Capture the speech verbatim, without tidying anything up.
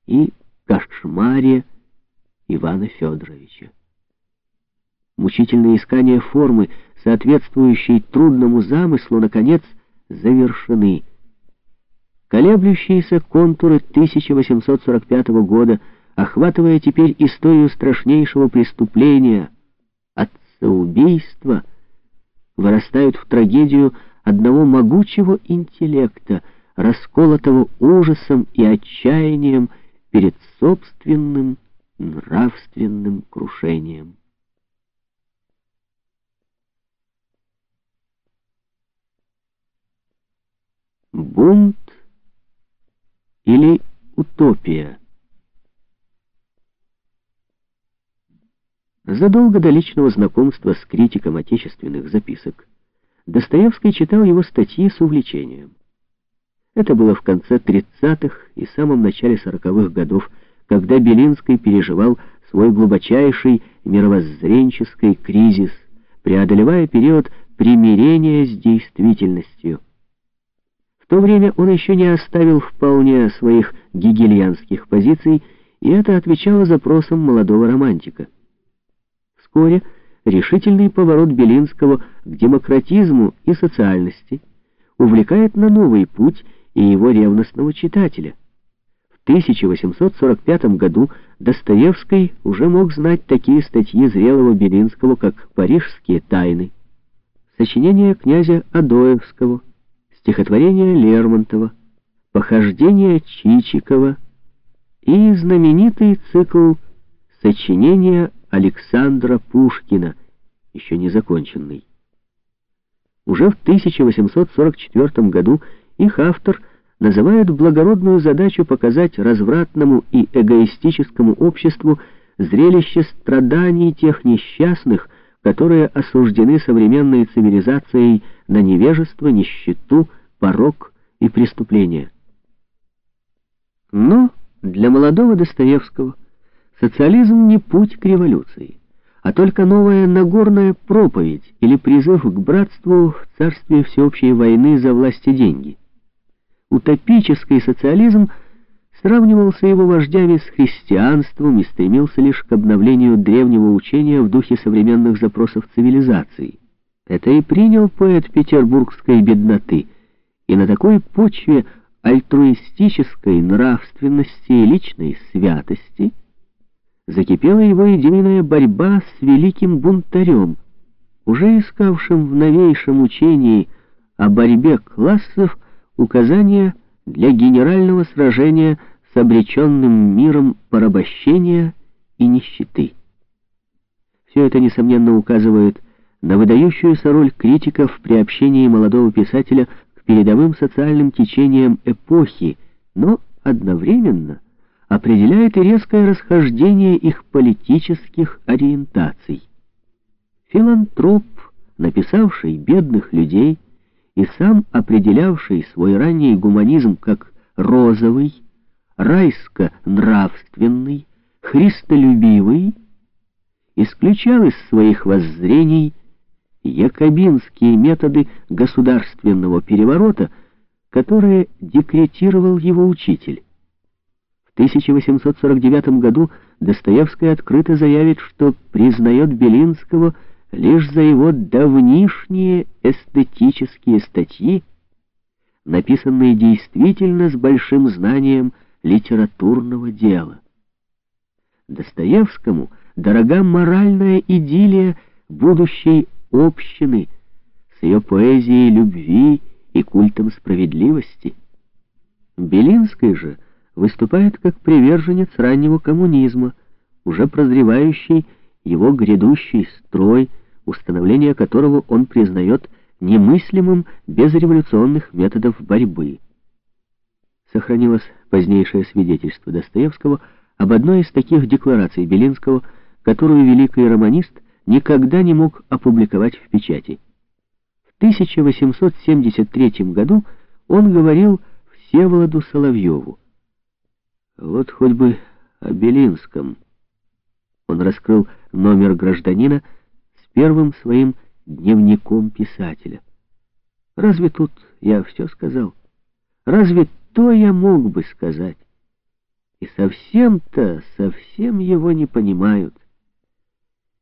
и кошмаре Ивана Федоровича. Мучительные искания формы, соответствующей трудному замыслу, наконец, завершены. Колеблющиеся контуры тысяча восемьсот сорок пятого года, охватывая теперь историю страшнейшего преступления — отцеубийства, вырастают в трагедию одного могучего интеллекта, расколотого ужасом и отчаянием перед собственным нравственным крушением. Бунт или утопия? Задолго до личного знакомства с критиком отечественных записок Достоевский читал его статьи с увлечением. Это было в конце тридцатых и самом начале сороковых годов, когда Белинский переживал свой глубочайший мировоззренческий кризис, преодолевая период примирения с действительностью. В то время он еще не оставил вполне своих гегельянских позиций, и это отвечало запросам молодого романтика. Вскоре решительный поворот Белинского к демократизму и социальности увлекает на новый путь и его ревностного читателя. В тысяча восемьсот сорок пятом году Достоевский уже мог знать такие статьи зрелого Белинского, как «Парижские тайны», сочинения князя Адоевского, стихотворения Лермонтова, похождения Чичикова и знаменитый цикл сочинения Александра Пушкина, еще не законченный. Уже в тысяча восемьсот сорок четвёртом году их автор называет благородную задачу показать развратному и эгоистическому обществу зрелище страданий тех несчастных, которые осуждены современной цивилизацией на невежество, нищету, порок и преступления. Но для молодого Достоевского социализм не путь к революции, а только новая Нагорная проповедь или призыв к братству в царстве всеобщей войны за власть и деньги. Утопический социализм сравнивался его вождями с христианством и стремился лишь к обновлению древнего учения в духе современных запросов цивилизации. Это и принял поэт петербургской бедноты, и на такой почве альтруистической нравственности и личной святости закипела его идейная борьба с великим бунтарем, уже искавшим в новейшем учении о борьбе классов указания для генерального сражения с обреченным миром порабощения и нищеты. Все это, несомненно, указывает на выдающуюся роль критиков при общении молодого писателя к передовым социальным течениям эпохи, но одновременно определяет и резкое расхождение их политических ориентаций. Филантроп, написавший «Бедных людей» и сам определявший свой ранний гуманизм как розовый, райско-нравственный, христолюбивый, исключал из своих воззрений якобинские методы государственного переворота, которые декретировал его учитель. В тысяча восемьсот сорок девятом году Достоевский открыто заявит, что признает Белинского лишь за его давнишние эстетические статьи, написанные действительно с большим знанием литературного дела. Достоевскому дорога моральная идиллия будущей общины с ее поэзией любви и культом справедливости. Белинский же выступает как приверженец раннего коммунизма, уже прозревающий его грядущий строй, установление которого он признает немыслимым без революционных методов борьбы. Сохранилось позднейшее свидетельство Достоевского об одной из таких деклараций Белинского, которую великий романист никогда не мог опубликовать в печати. В тысяча восемьсот семьдесят третьем году он говорил Всеволоду Соловьеву: «Вот хоть бы о Белинском». Он раскрыл номер «Гражданина» с первым своим дневником писателя. Разве тут я все сказал? Разве то я мог бы сказать? И совсем-то, совсем его не понимают.